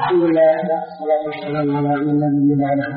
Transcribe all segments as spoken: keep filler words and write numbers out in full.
الحمد لله والصلاة والسلام على من لا نبي بعده.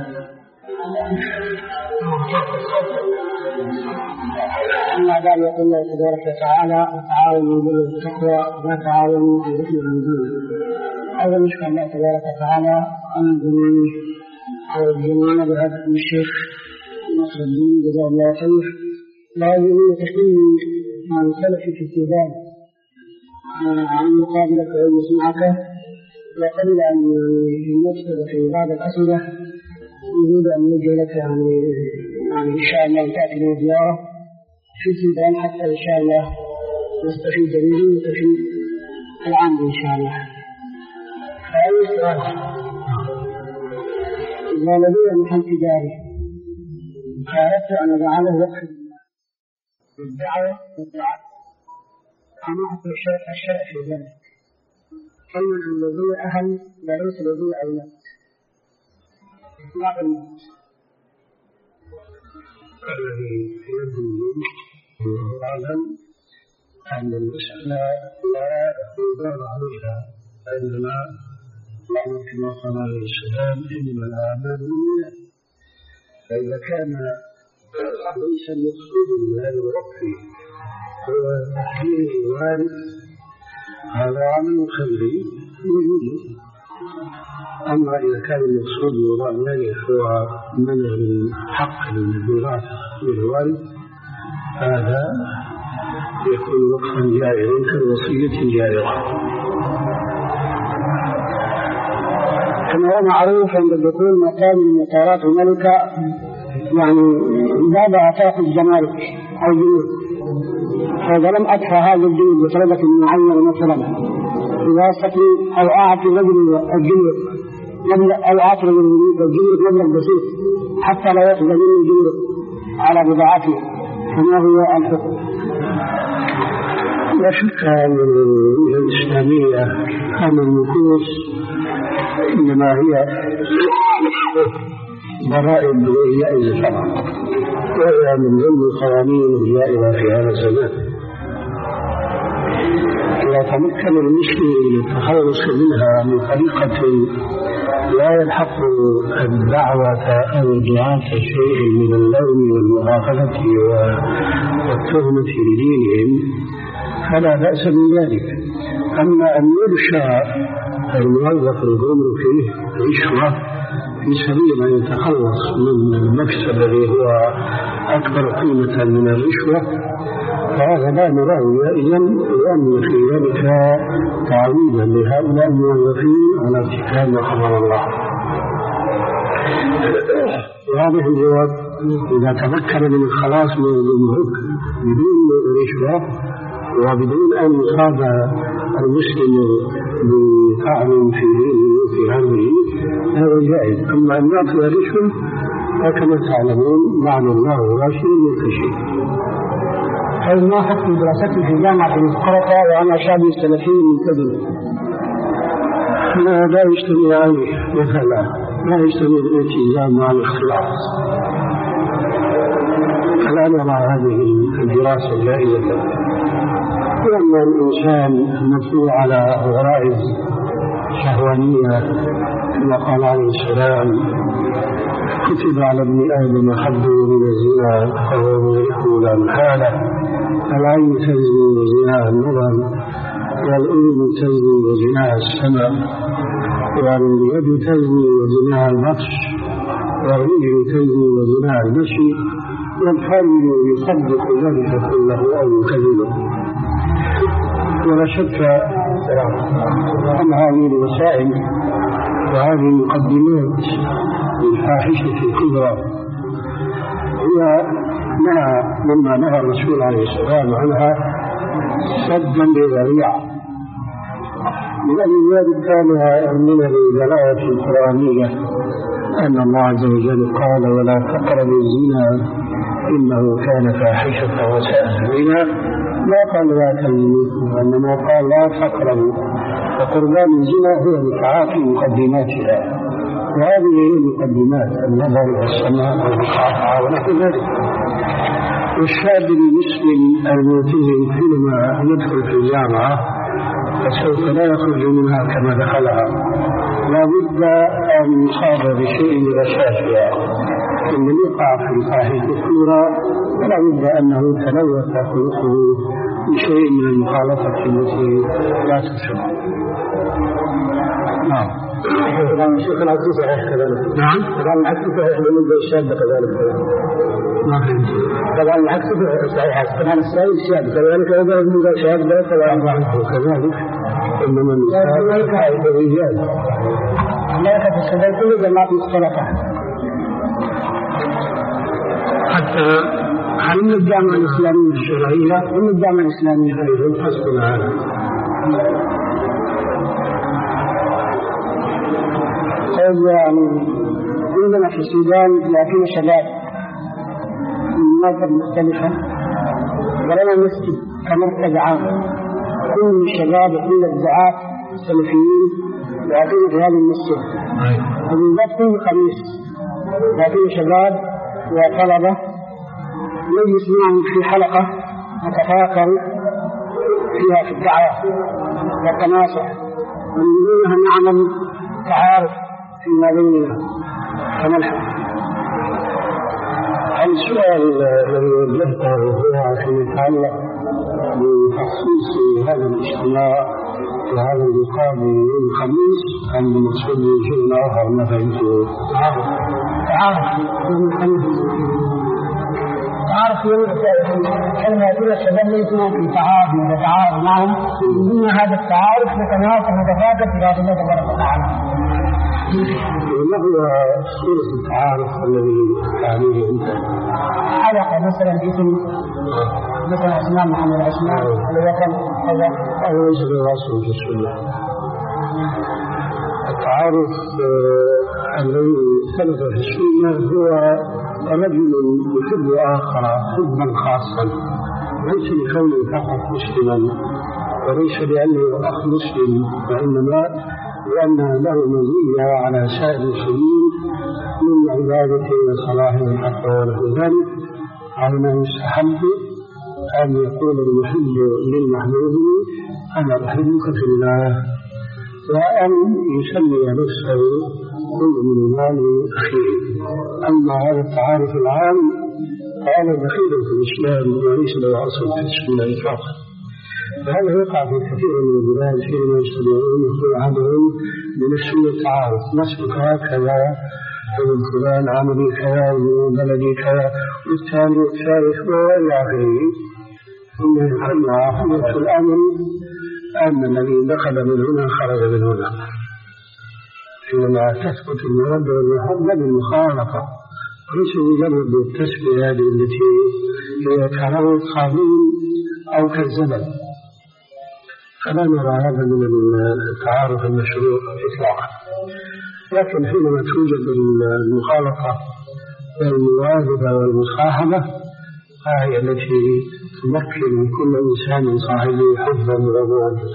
أما بعد يقول الله تبارك وتعالى تعاونوا بالتقوى ولا تعاونوا بالإثم والعدوان. هذا نشكر الله تبارك وتعالى أن الجميع بهذا الشيخ نصر الدين جزاه الله خير لا يريد تحليل عن سلف في السودان عن مقابلة أن يسمعك وقبل أن يدخل في بعض الأسئلة يريد أن يجي لك يعني يعني إن شاء الله تأتي له زيارة في السودان حتى إن شاء الله نستفيد منه ونستفيد العام إن شاء الله. فأي سؤال؟ إذا لدي محل تجاري فأردت أن أجعله وقف للدعوة والدعاء سمعت الشرع في ذلك كلمة الذي أهل ليس الذي أولاد إطلاق الموت الذي يدل أعلم أن المسألة لا يدار عليها عندما نحن كما قال عليه السلام إنما الأعمال بالنيات. فإذا كان ليس المقصود من هذا الوقف هو تحليل الوارث هذا عمل خيري وجوده. أما إذا كان المقصود وراء ذلك هو منع الحق للميراث للوارث هذا يكون وقفا جائزا كالوصية الجائزة. كما هو معروف عند الدخول مكان من مطارات الملكة يعني باب أعطاء الجمارك أو جنود، فإذا لم أدفع هذا الجنود بطلبة معينة مثلا بواسطة أو أعطي رجل الجنود أو أعطي رجل الجنود مبلغ بسيط حتى لا يأخذ منه الجنود على بضاعته، فما هو الحكم؟ لا شك أن الإسلامية أن النفوس إنما هي ضرائب جائزة طبعا، وهي من ضمن القوانين الجائزة في هذا الزمان. إذا تمكن المسلم من التخلص منها من طريقة لا يلحق الدعوة أو الدعاة شيء من اللوم والمغافلة والتهمة لدينهم فلا بأس من ذلك. أما أن يرشى الموظف الجمركي رشوة في سبيل أن يتخلص من المكسب الذي هو أكبر قيمة من الرشوة فهذا لا نراه جائزا، لأن في ذلك تعويضا لهؤلاء الموظفين على ارتكاب ما حرم الله. وهذه الجواب إذا تمكن من الخلاص من الجمرك بدون رشوة وبدون أن يصاب المسلم بطعن في دينه وفي عرضه هذا جائز. أما أن يعطي رشوة فكما تعلمون معنى الله راشد ينتشر. هل ما حكم دراستي في جامعة مسقطة وأنا شاب سلفي منتدب؟ لا لا يجتمع عليه مثلا لا يجتمع الالتزام مع الاختلاط. فلا نرى هذه الدراسة جائزة، لأن الإنسان مطلوع على غرائز شهوانية كما قال عليه السلام كتب على ابن آدم حده من الزنا فهو مدركه لا محالة. العين تزني وزناها النظر، والأذن تزني وزناها السمع، واليد تزني وزناها البطش، والرجل تزني وزناها المشي، والفرد يصدق ذلك كله أو يكذبه. ولا شك أن هذه الوسائل وهذه المقدمات للفاحشة الكبرى هي نهى مما نهى الرسول عليه السلام عنها سدا للذريعة. لأن ذلك كان من الدلالة القرآنية أن الله عز وجل قال ولا تقربوا الزنا إنه كان فاحشة وساء سبيلا. لا قال لا تزنوا وإنما قال لا تقربوا، وقربان الزنا هو لتعاطي مقدماتها، وهذه هي المقدمات النظر والسماء والمقاطعة ونحو ذلك. والشاب المسلم الملتزم حينما يدخل في الجامعة فسوف لا يخرج منها كما دخلها، لا بد أن يصاب بشيء من رشاشها. إن يقع في الفاحشة الكبرى فلا بد أنه تلوث خلقه بشيء من المخالطة التي لا تشرع. نعم. شيخ العكس صحيح كذلك. نعم. طبعا العكس صحيح بالنسبة للشاب كذلك. ما فهمت. طبعا العكس صحيح. طبعا السائل الشاب كذلك أيضا بالنسبة للشاب طبعا كذلك. إنما النساء كائد الرجال. لا يخف الشباب كل جماعة مختلفة. حتى من الجامعة الإسلامية الشرعية ومن الجامعة الإسلامية أيضا حسبنا هذا. يعني عندنا في السودان يأتينا شباب من مناطق مختلفة ولنا مسجد كمركز عام، كل الشباب وكل الدعاة السلفيين يأتون في هذا المسجد، وبالذات كل خميس يأتون شباب وطلبة نجلس معهم في حلقة نتفاكر فيها في الدعوة والتناصح، ونريدها نعمل تعارف فيما بيننا ونلحق. السؤال الذي وجهته هو فيما يتعلق بتخصيص هذا الاجتماع وهذا اللقاء يوم الخميس أم المقصود شيء آخر ما فهمته؟ تعارف تعارف يوم الخميس، تعارف يوم كلمة يقول الشباب ليسوا في تعارف نتعارف معهم، من هذا التعارف نتناصح نتفاكر في هذا الله تبارك وتعالى. ما هو صورة التعارف الذي تعريه أنت؟ حلقة مثلا اسم مثلا أسماء محمد أسماء الوطن هذا هذا ليس بالواصل في السنة. التعارف الذي ثبت في السنة هو رجل يحب آخر حبا خاصا، ليس لكونه فقط مسلما وليس لأنه أخ مسلم، وإنما لأن له مزية على سائر المسلمين من عبادته وصلاحه والتقوى ونحو ذلك، على ما يستحب أن يقول المحب للمحبوب أنا أحبك في الله، وأن يسمي نفسه كل من مال أخيه. أما هذا التعارف العام فهذا دخيل في الإسلام وليس له أصل في السنة إطلاقا. فهذا يقع في كثير من البلاد حينما يستطيعون يقول عنهم من السنة التعارف، نسبك هكذا ابن فلان عملي كذا وبلدي كذا والثاني والثالث وإلى آخره، ثم يكون عقيدة الأمر أن الذي دخل من هنا خرج من هنا، حينما تثبت المودة والمحبة بالمخالطة وليس مجرد التسمية هذه التي هي كروت صابون أو كالزبل. فلا نرى هذا من التعارف المشروع إطلاقا، لكن حينما توجد المخالطة والمواظبة والمصاحبة فهي التي تمكن كل إنسان صاحبه حبا ومودة.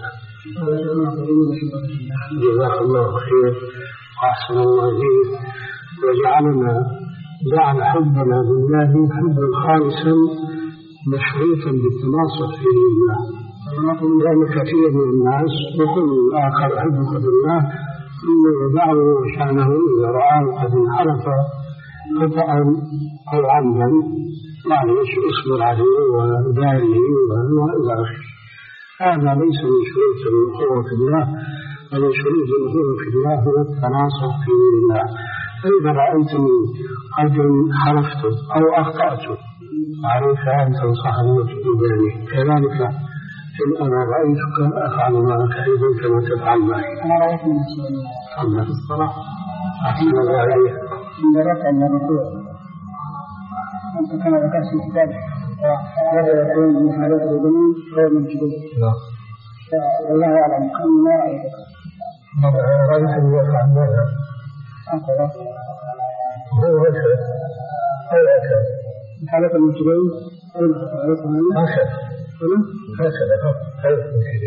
جزاك الله خير وأحسن الله إليك، وجعلنا جعل حبنا بالله حبا خالصا مشروطا بالتناصح فيه لله، لأن كثير من الناس يقول الآخر أحبك بالله ثم يدعو شأنه إذا رآه قد انحرف خطأ أو عمدا معلش اصبر عليه وداره وإلى آخره. هذا ليس من شروط الأخوة في الله، بل شروط الأخوة في الله هو التناصح في الله. فإذا رأيتني قد انحرفت أو أخطأت عليك أن تنصحني وتجيبني، كذلك إن أنا رأيتك أفعل معك أيضا كما تفعل معي. أنا رأيت من الله في الصلاة أحسن الله عليك. من ركع من الركوع أنت كما ذكرت في كتابك وهذا يكون من حالات الجنون غير من جديد. والله أعلم كم ما رأيتك. رأيت أن يفعل ماذا؟ أنت هو هكذا هو هكذا من حالات المجرمين هكذا هكذا هكذا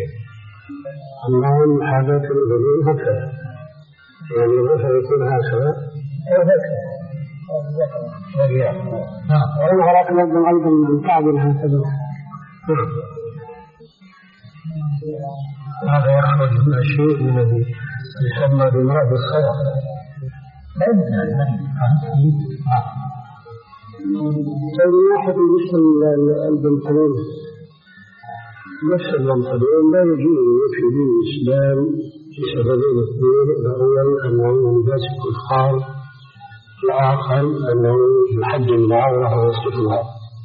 الله من حالات المجرمين هكذا، يعني الرفع يكون هكذا أو هكذا. وإن أراك نجم أيضا من كعب هكذا. هذا يخرج من الشيء الذي يسمى بمرض الصدق. من ناحية مثل البنطلون نفس البنطلون لا يجوز في دين الإسلام لسببين اثنين: الأول أنه لباس الكفار، الآخر أنه يحجم العورة ويصفها،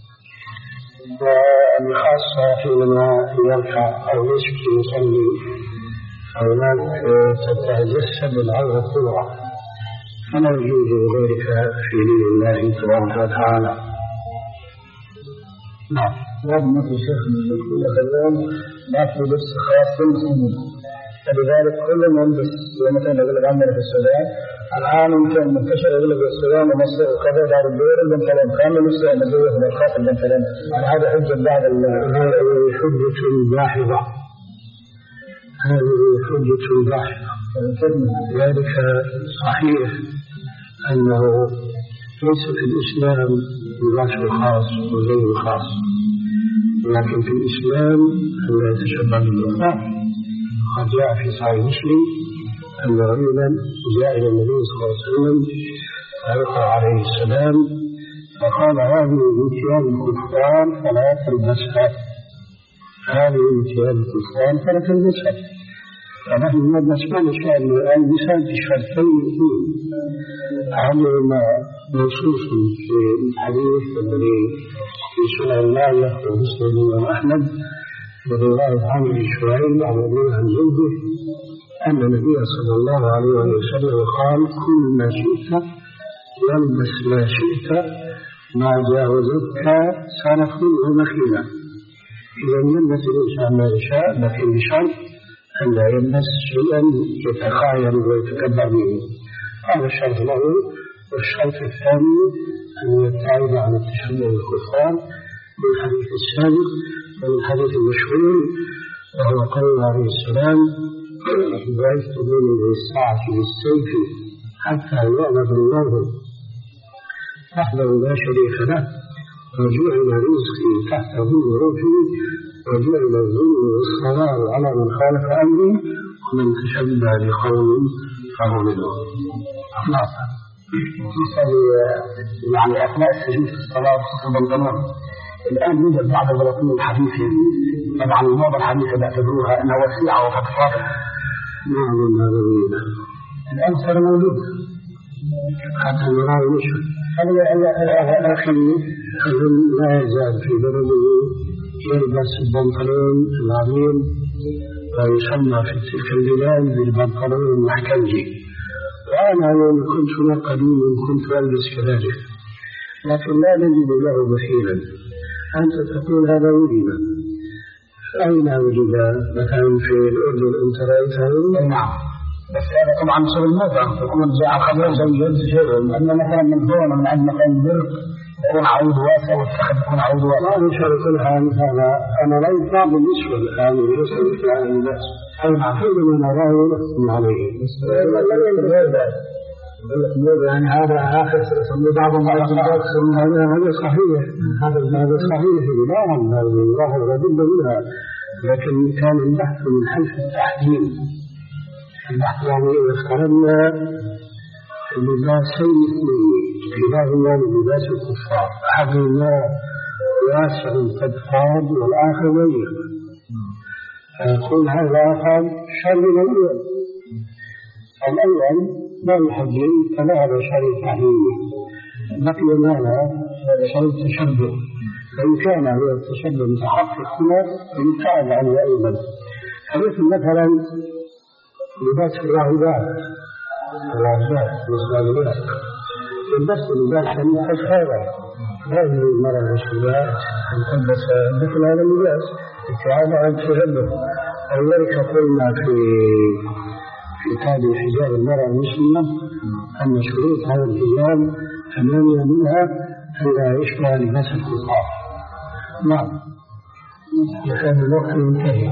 وبخاصة حينما يركع أو يسجد يصلي هناك تتجسد العورة كلها، فلا يجوز ذلك في دين الله تبارك وتعالى. نعم. هذا مثل شيخ من يقول الغلام ما في لبس خاص بالمسلمين، فلذلك كل من يلبس مثلا يقول لك عندنا في السودان الآن يمكن منتشر يقول لك السودان ومصر وكذا دار الدول البنطلون كامل لسه مزوج من الخاص البنطلون، هذا حجة بعد هذه حجة باحظة، هذه حجة باحظة. ذلك صحيح أنه ليس في الإسلام لباس خاص وزي خاص، لكن في الإسلام لا يتشبه بالكفار. قد جاء في صحيح مسلم أن رجلا جاء إلى النبي صلى الله عليه وسلم عليه السلام فقال: هذه من ثياب الكفار فلا تلبسها، هذه من ثياب الكفار فلا تلبسها. فنحن نلبس ما نشاء النساء بشرطين اثنين: أحدهما منصوص في الحديث الذي في سنن مالك ومسند الإمام أحمد رضي الله عنه بشوائب عن أبيه عن جده أن النبي صلى الله عليه وسلم قال: كل ما شئت والبس ما شئت ما جاوزتك سنة ومخيلة. إذا يلبس الإنسان ما يشاء، لكن بشرط أن لا يلبس شيئا يتخايل ويتكبر به، هذا الشرط الأول. والشرط الثاني أن يبتعد عن التشبه بالكفار بالحديث السابق والحديث المشهور، وهو قول عليه السلام: بعثت بين الساعة بالسيف حتى يعبد الله وحده لا شريك له، وجعل رزقي تحت ظل رجلي، وجعل الظلم والصلاة على من خالف أمري، ومن تشبه بقوم فهو منهم. يعني أثناء السجود في الصلاة في البنطلون الآن يوجد بعض البراطيل الحديثة، طبعا الموضة الحديثة تعتبروها أنها وسيعة وفضفاضة. نعم هذا الآن صار موجود حتى نراه نشر. هذا أخي لا يزال في بلده يلبس البنطلون العظيم ويسمى في تلك البلاد بالبنطلون المحكمجي، وأنا يوم كنت هنا قديما كنت ألبس كذلك، لكن لا نجد له مثيلا. أنت تقول هذا وجد، أين وجد؟ مثلا في الأردن أنت رأيته؟ نعم، بس هذا طبعا بسبب الموضة يكون جاء خبر زي شيء، لأن مثلا من هون من عند مكان برق يكون عود واسع والتخذ يكون عود واسع. لا نشر كل حال هذا أنا لا يطلع بالنسبة الآن بالنسبة لفعل الناس، أي معقول من أراه ونحكم عليه. يعني هذا آخر سمي بعضهم على الجنبات. هذا صحيح، هذا صحيح بلاهم هذه الله غضب منها، لكن كان البحث من حيث التحديد. البحث يعني إذا افترضنا لباسين اثنين، كلاهما لباس الكفار، أحدهما واسع قد فاض والآخر ضيق، فيقول هذا آخر شر من الأول. الأول لا يحجم فذهب شر تحريمه، بقي ماذا؟ شر التشبه، فإن كان هو التشبه متحقق هنا يبتعد عنه أيضا. فمثل مثلا لباس الراهبات، الراهبات والصالحات يلبس لباسا متشابها، هذه المرأة الشباب أن تلبس مثل هذا اللباس ابتعاد عن التشبه. ولذلك قلنا في كتاب حجاب المرأة المسلمة أن شروط هذا الحجاب ثمانية منها ألا يشبه لباس الكفار. نعم، وكان الوقت ينتهي.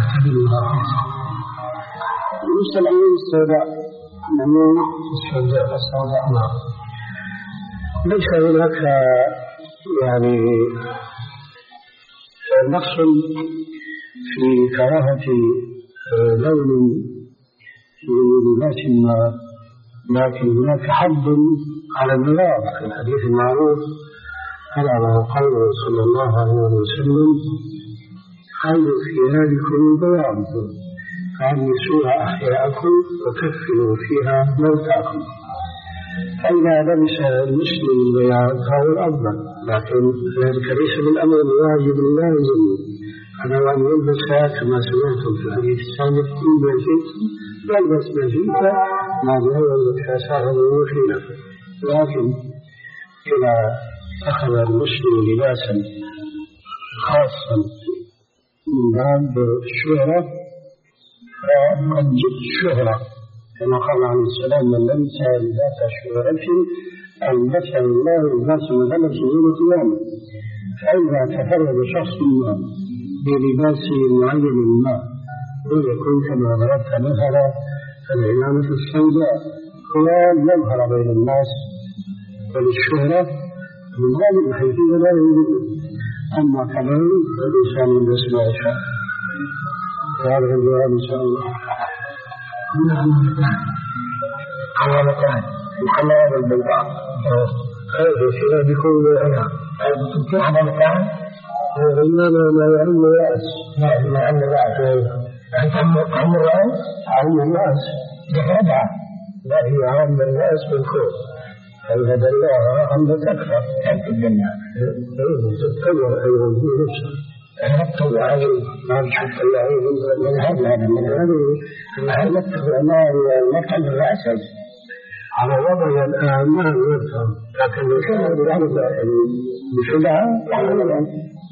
بالنسبة للعيون السوداء، العيون السوداء نعم، ليس هناك يعني نقص في كراهة لون في لباس ما، لكن هناك حد على البياض في الحديث المعروف ألا وهو قوله صلى الله عليه وسلم: خير ثيابكم البياض فألبسوها أحياءكم وكفنوا فيها موتاكم. فإذا لبس المسلم البياض فهو الأفضل، لكن ذلك ليس بالأمر الواجب اللازم، أنا وأن يلبس كما سمعتم في الحديث السابق: إن شئت يلبس ما شئت ما جاء كاسره وفينا. لكن إذا أخذ المسلم لباسا خاصا من باب الشهرة فقد جئت الشهرة، كما قال عليه السلام: من لبس لباس شهرة ألبسه الله لباس مذلة يوم القيامة. فإذا تفرد شخص ما بلباس معين ما ويكون كما ضربت مثلا العمامة السوداء خلال يظهر بين الناس وللشهرة من هذه الحيثية لا يوجد، أما كمان فالإنسان يلبس ما يشاء. وهذا الجواب إن شاء الله. نعم. حوالتان الحلال والبيضاء هذا الشيء بيكون أنا في حوالتان إنما ما يعم الرأس. لا ما يعم الرأس أنت عم الرأس عم الرأس بهذا لا هي عم الرأس بالكون فإذا الله عمدت أكثر في الدنيا تتكبر أيضا في نفسه نكتب عليه ما بشكل الله من هذا من هذا أنها نكتب نكتب الرأس على وضع الأعمال والفهم، لكن الشهر بشجاعة وعملا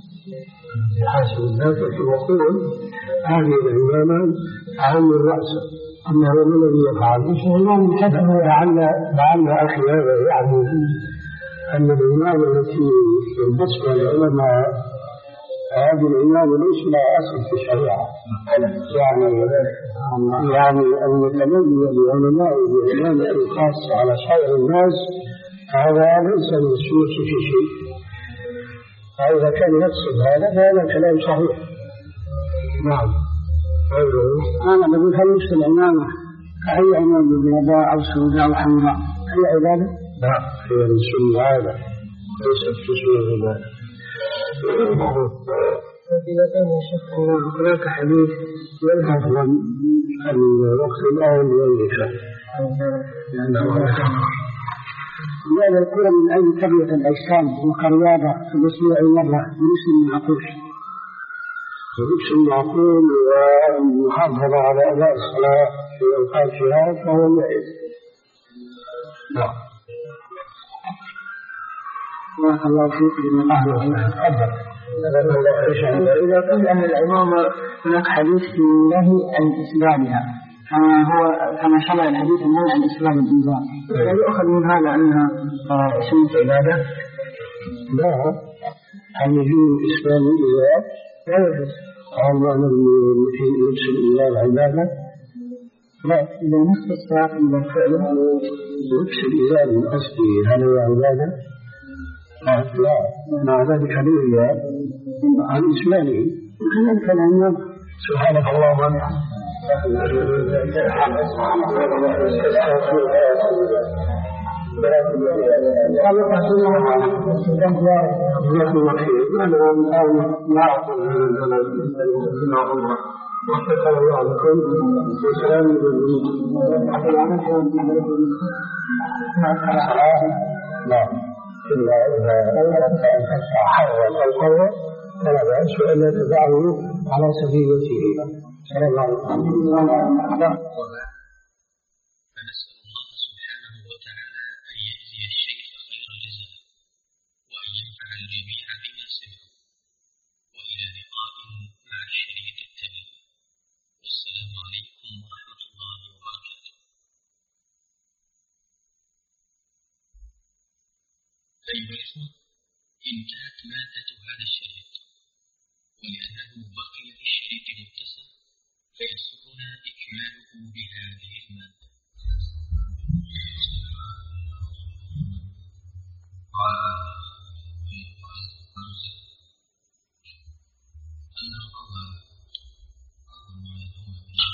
بحسب الذات يقول هذه العلامات عن الرأس. أما هو الذي يفعل الإمام كتب لعل لعل أخي هذا يعني أن العلامة التي بالنسبة للعلماء هذه العلامة ليس لها أصل في الشريعة، يعني يعني المتميز للعلماء بعلامة خاصة على سائر الناس هذا ليس المسؤول في شيء. فإذا كان يقصد هذا فهذا كلام صحيح. نعم. أنا بقول هل يشتري العمامة كأي عمامة بيضاء أو سوداء أو حمراء أي عبادة؟ لا، هي السنة هذا ليست في سنة العبادة. إذا كان الشيخ هناك حديث يلحق عن الوقت الآن ينجح لأن الكرة من أي تربية الأجسام وكرياضة في الأسبوع مرة بنفس المعقول بنفس المعقول والمحافظة على أداء الصلاة في أوقاتها فهو جائز. نعم. بارك الله فيك لمن أهله أفضل. إذا قيل أن العمامة هناك حديث في الله عن إسلامها كما هو كما شرع الحديث النهي عن إسلام الإنسان، هل يؤخذ من هذا أنها سنة عبادة؟ لا، هل يجوز إسلام الإله؟ لا يجوز. هل معنى في لبس الإله العبادة؟ لا، إذا نفس السياق من الفعل لبس الإله من أصله هل هو عبادة؟ لا، مع ذلك حديث عن إسلامه وكذلك العمام. سبحانك اللهم وبحمدك وشكر الله لكم وسلام نعم إلا إذا حرم القول فلا بأس ألا تدعه على سبيلته. صلى الله عليه وسلم. فنسأل الله سبحانه وتعالى أن يجزي الشيخ خير الجزاء وأن ينفع الجميع بما سمعوا، وإلى لقاء مع الشريط التالي، والسلام عليكم ورحمة الله وبركاته. أيها الإخوة، انتهت مادة هذا الشريط، ولأنه بقي في الشريط متصل فيسرنا إكماله بهذه المادة. أن الله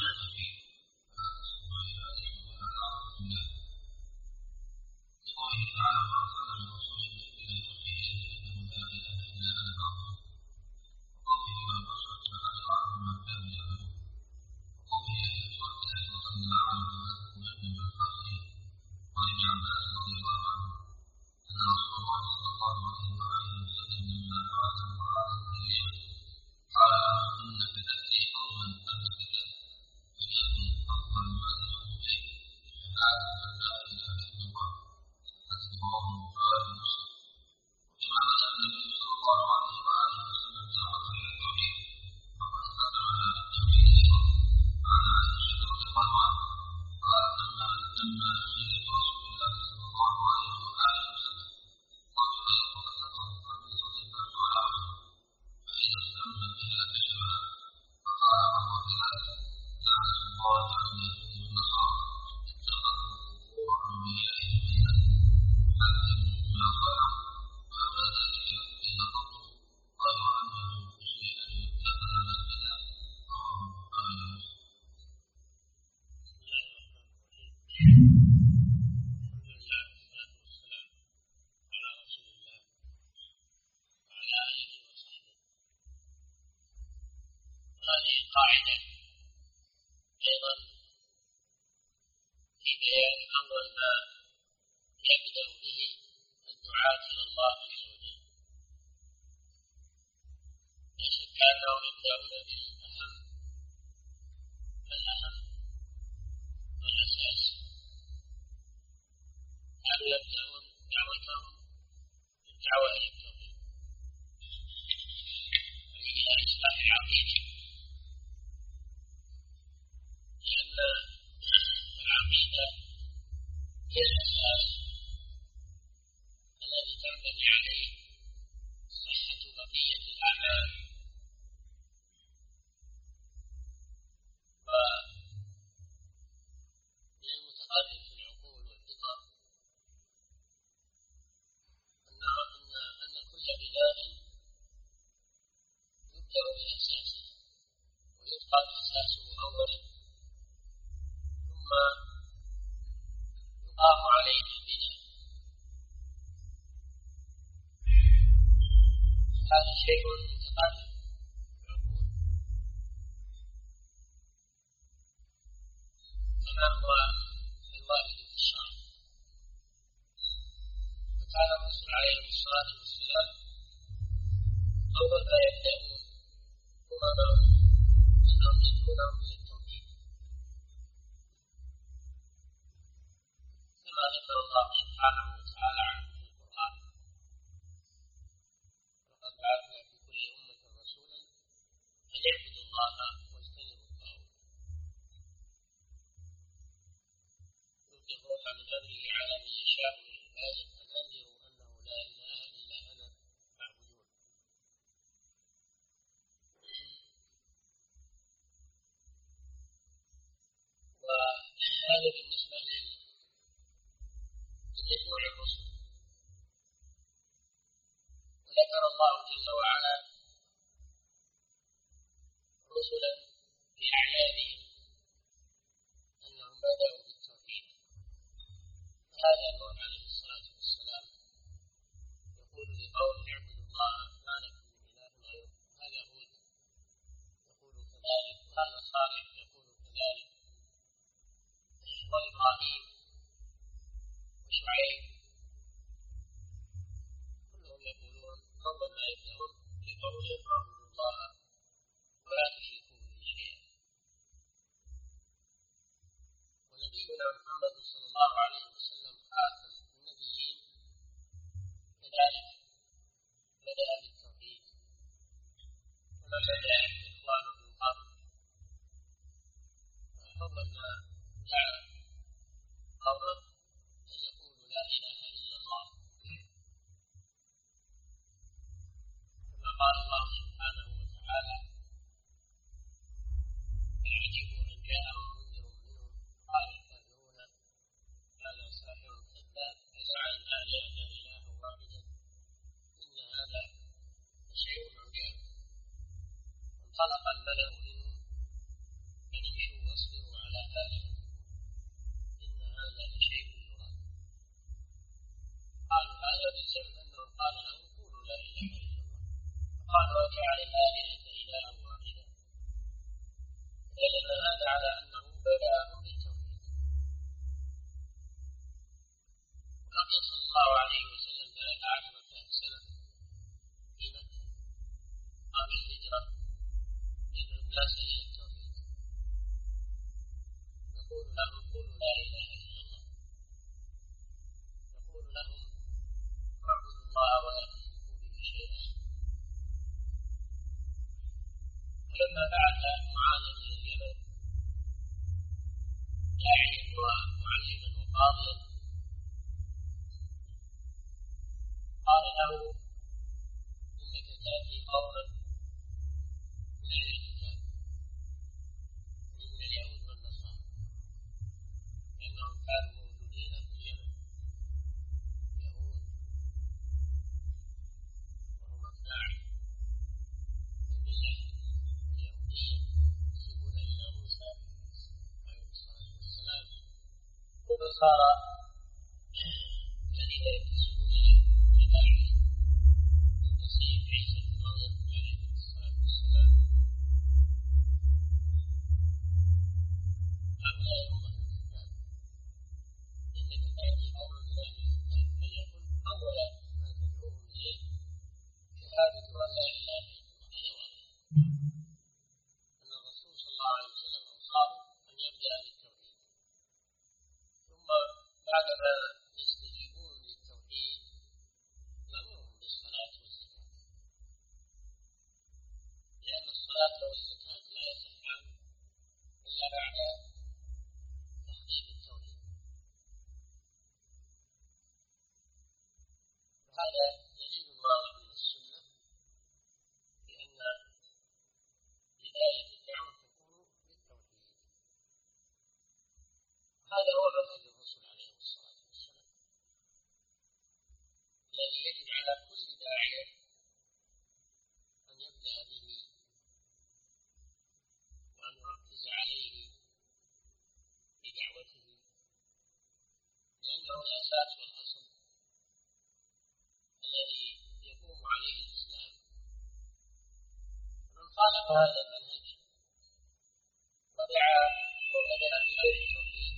لما قيل لرسول الله صلى الله عليه وآله وسلم قد ألقى فتره فمن صدقه على وجهه فإذا اهتم بها كشفها فقال وهو كذلك لعنة الله على اليهود والنصارى اتخذوا قبور أنبيائهم مساجد يحذر مما صنعوا وأما ذلك إذا قلت غير أنه أسر أن يتخذ مسجدا رواه البخاري ومسلم. قاعدة أيضا في بيان أول ما يبدأ به الدعاة إلى الله عز وجل. لا شك أنهم يبدأون بالأهم الأهم والأساس، أن يبدأون دعوتهم بالدعوة إلى التوحيد وإلى إصلاح العقيدة، لأن العقيدة هي الأساس الذي تنبني عليه صحة بقية الأعمال، ومن المتقدم في العقول والفطر أن كل بناء يبدأ بأساسه ويتقن أساسه أولا ثم يقام عليه البناء. هذا شيء متقدم في العقول كما هو الوارد في الشرع. وكان الرسول عليه الصلاة والسلام أول ما يبدأون أممهم أنهم يدعونهم للتوحيد كما ذكر الله سبحانه وتعالى عنه في القرآن: وقد بعثنا في كل أمة رسولا أن يعبدوا الله واجتنبوا الطاغوت يلقي الروح من أمره على من يشاء من عباده أن أنذروا أنه لا إله إلا أنا فاعبدون. وهذا بالنسبة لجموع الرسل. وذكر الله جل وعلا رسلا في أعيانهم أنهم بدأوا بالتوحيد. هذا نوح عليه الصلاة والسلام يقول لقومه اعبدوا الله ما لكم من إله غيره. هذا هود يقول كذلك، وهذا صالح يقول كذلك، وإبراهيم وشعيب كلهم يقولون أول ما يبدأون بقولهم اعبدوا الله ولا تشركوا به شيئا. ونبينا محمد صلى الله عليه وسلم خاتم النبيين كذلك بدأ بالتوحيد، ولما جاء إخوانه من قبل أول ما دعا قومه أن يقولوا لا إله إلا الله، كما قال الله سبحانه وتعالى: بل عجبوا أن جاءهم منذر منهم قال الكافرون هذا ساحر كذاب يجعل الآلهة إلها واحدا إن هذا لشيء عجاب. وانطلق الملأ منهم أن امشوا واصبروا على آلهتكم إن هذا لشيء يراد. قالوا هذا بسبب أنه قال لهم قولوا لا إله إلا الله، فقالوا وجعل الآلهة إلها واحدا. دل هذا على أنه بدأهم بالتوحيد. بقي صلى الله عليه وسلم ثلاث عشرة سنة في مكة قبل الهجرة يدعو الناس إلى التوحيد، يقول لهم قولوا لا إله إلا الله، يقول لهم اعبدوا الله ولا تشركوا به شيئا. ولما بعث معاذ إلى اليمن داعيا ومعلما وقاضيا قال له إنك تأتي قوما من أهل الكتاب من اليهود والنصارى لأنهم كانوا موجودين في اليمن يهود وهم أتباع الملة اليهودية ينسبون إلى موسى عليه الصلاة والسلام والنصارى الذين ينتسبون إلى اتباع المسيح عيسى بن مريم عليه الصلاة والسلام هؤلاء هم أهل الكتاب إنك تأتي قوما من أهل الكتاب فليكن أول ما تدعوهم إليه شهادة أن لا إله إلا الله. أن الرسول صلى الله عليه وسلم أوصاه أن يبدأ بالتوحيد ثم بعدما يستجيبون للتوحيد يأمرهم بالصلاة والزكاة لأن الصلاة والزكاة لا يصحان إلا بعد تحقيق التوحيد. وهذا دليل واضح من السنة بأن بداية الدعوة تكون بالتوحيد. هذا هو منهج الرسل عليه الصلاة والسلام الذي يجب على كل داعية أن يبدأ به وأن يركز عليه في دعوته لأنه الأساس والأصل الذي يقوم عليه الإسلام. من خالف هذا المنهج ودعا وبدأ بغير التوحيد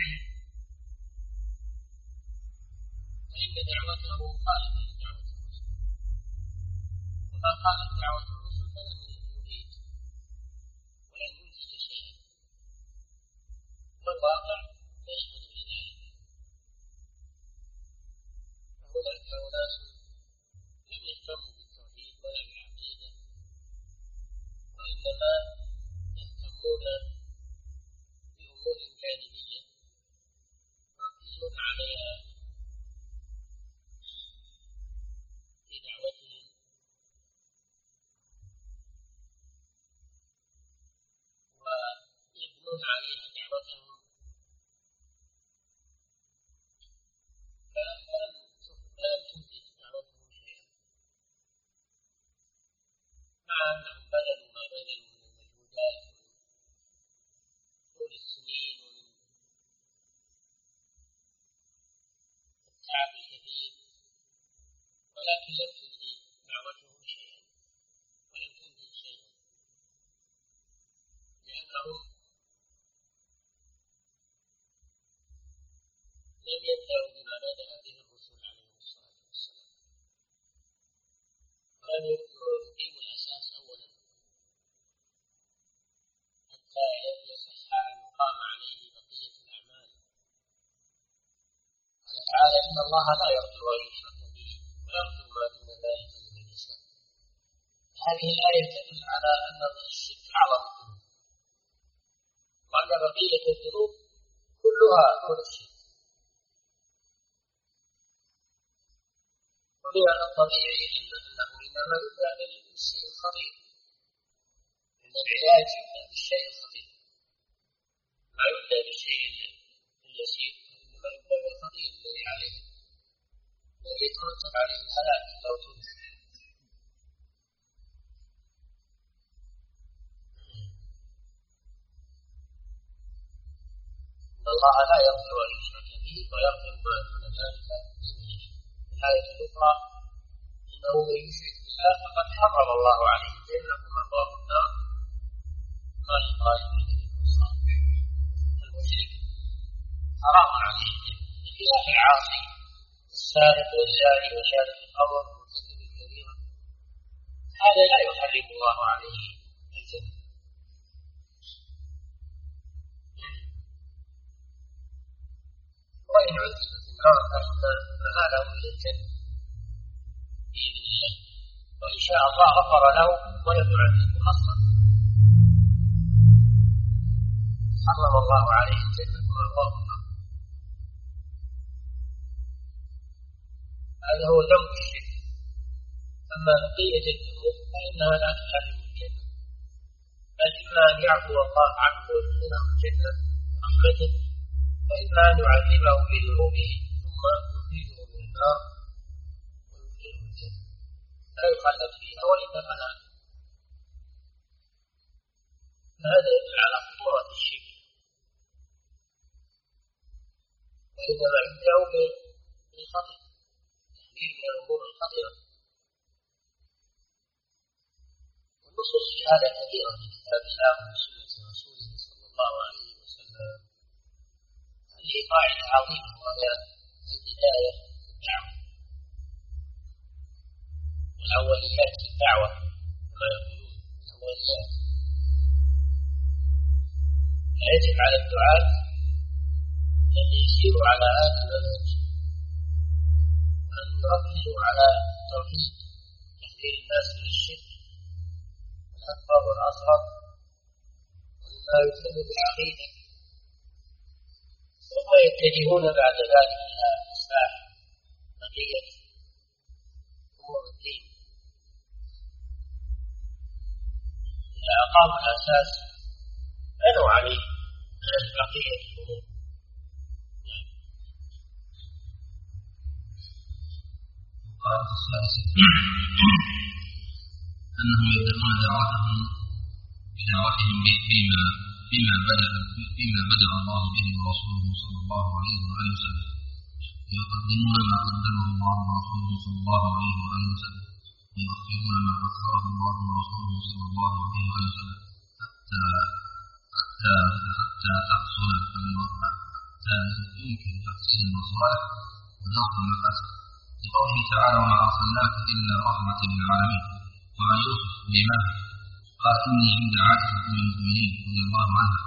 فإن دعوته مخالفة لدعوة الرسل وما خالف دعوة الرسل فلن يفيد ولن ينتج شيئا والواقع يشهد لذلك. فهناك أناس لم يهتموا بالتوحيد ولا بالعقيدة وإنما يهتمون بأمور جانبية يركزون عليها في دعوتهم ويبنون عليها دعوتهم فلم تنتج دعوتهم شيئا مع أنهم بذلوا ما بذلوا من المجهودات طول السنين ومن التعب الكثير ولكن لم تنتج دعوتهم شيئا ولم تنتج شيئا لأنهم لم يبدأوا بما بدأ به الرسول عليه الصلاة والسلام ولم يقيموا الأساس أولا حتى يصح أن يقام عليه بقية الأعمال. قال تعالى إن الله لا يغفر أن يشرك به ويغفر ما دون ذلك لمن يشاء. هذه الآية تدل على أن الشرك أعظم الذنوب وأن بقية الذنوب كلها كل الشرك. ومن الطبيعي أنه إنما يبدأ بالشيء الخطير إن العلاج يبدأ بالشيء الخطير ما يبدأ بالشيء اليسير إنما يبدأ بالخطير الذي عليه الذي يترتب عليه الهلاك لو تنسى. إن الله لا يغفر أن يشرك به ويغفر ما دون ذلك لمن يشاء. الآية الأخرى إنه من يشرك بالله فقد حرم الله عليه الجنة ومأواه النار ما للظالمين من أنصار. المشرك حرام عليه الجنة بخلاف العاصي السارق والزاني وشارب الخمر ومرتكب الكبيرة هذا لا يحرم الله عليه الجنة. وإن عذب في النار فإن مآله إلى الجنة بإذن الله وإن شاء الله غفر له ولم يعذبه أصلا. حرم الله عليه الجنة ومأواه النار. هذا هو ذنب الشرك. أما بقية الذنوب فإنها لا تحرم الجنة، بل إما أن يعفو الله عنه ويدخله الجنة برحمته، وإما أن يعذبه بذنوبه ثم يخرجه من النار ويدخله الجنة لا يخلد فيها وإن دخل. فهذا يدل على خطورة الشرك، وإنما عنده بالخطر تحذير من الأمور الخطرة. والنصوص في هذا كثيرة في كتاب الله وسنة رسوله صلى الله عليه وسلم. هذه قاعدة عظيمة وهي البداية في الدعوة والأوليات في الدعوة كما يقولون الأوليات. فيجب على الدعاة أن يسيروا على هذا المنهج وأن يركزوا على توحيد تحذير الناس من الشرك الأكبر والأصغر ومما يفسد بالعقيدة، ثم يتجهون بعد ذلك إلى إصلاح بقية أمور الدين. إذا أقاموا الأساس بنوا عليه بقية الأمور. القاعدة السادسة أنهم يبدأون دعوتهم بدعوتهم فيما فيما بدأ فيما بدأ الله به ورسوله صلى الله عليه وآله وسلم، ويقدمون ما قدمه الله ورسوله صلى الله عليه وآله وسلم، ويؤخرون ما أخره الله ورسوله صلى الله عليه وآله وسلم، حتى حتى حتى تحصل حتى يمكن تحصيل المصالح ونصر المفاسد، لقوله تعالى: وما أرسلناك إلا رحمة للعالمين. وعن يوسف بن مالك قال: إني عند عائشة من المؤمنين رضي الله عنها